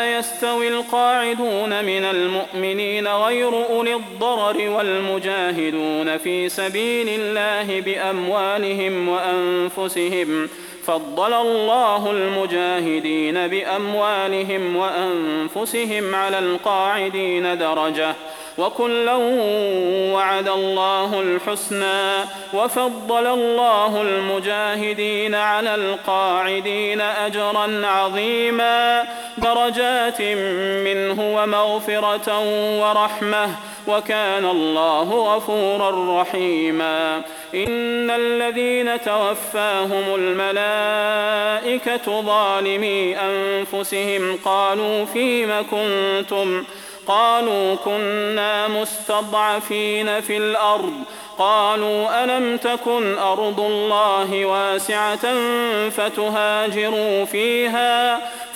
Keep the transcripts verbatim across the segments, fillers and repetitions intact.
لا يستوي القاعدون من المؤمنين غير أولي الضرر والمجاهدون في سبيل الله بأموالهم وأنفسهم فضل الله المجاهدين بأموالهم وأنفسهم على القاعدين درجة وكلا وعد الله الحسنى وفضل الله المجاهدين على القاعدين أجرا عظيما درجات منه ومغفرة ورحمة وكان الله غفورا رحيما. إن الذين توفاهم الملائكة ظالمي أنفسهم قالوا فيم كنتم قالوا كنا مستضعفين في الأرض قالوا ألم تكن أرض الله واسعة فتهاجروا فيها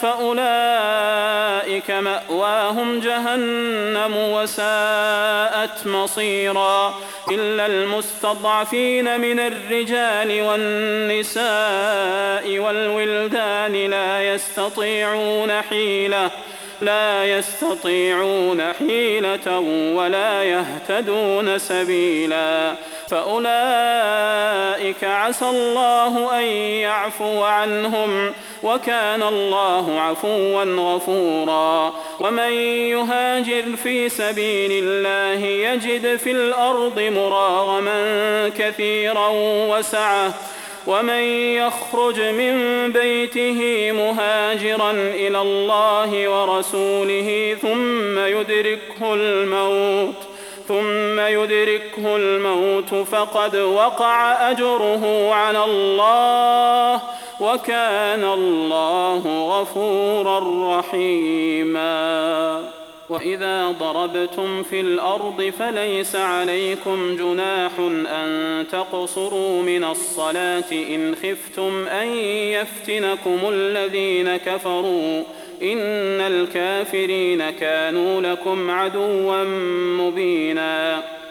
فأولئك مأواهم جهنم وساءت مصيرا إلا المستضعفين من الرجال والنساء والولدان لا يستطيعون حيلة لا يستطيعون حيلة ولا يهتدون سبيلا فأولئك عسى الله أن يعفو عنهم وكان الله عفوا غفورا. ومن يهاجر في سبيل الله يجد في الأرض مراغما كثيرا وسعة ومن يخرج من بيته مهاجرا إلى الله ورسوله ثم يدركه الموت ثم يدركه الموت فقد وقع أجره على الله وكان الله غفورا رحيما. وإذا ضربتم في الأرض فليس عليكم جناح أن تقصروا من الصلاة إن خفتم أن يفتنكم الذين كفروا إن الكافرين كانوا لكم عدوا مبينا.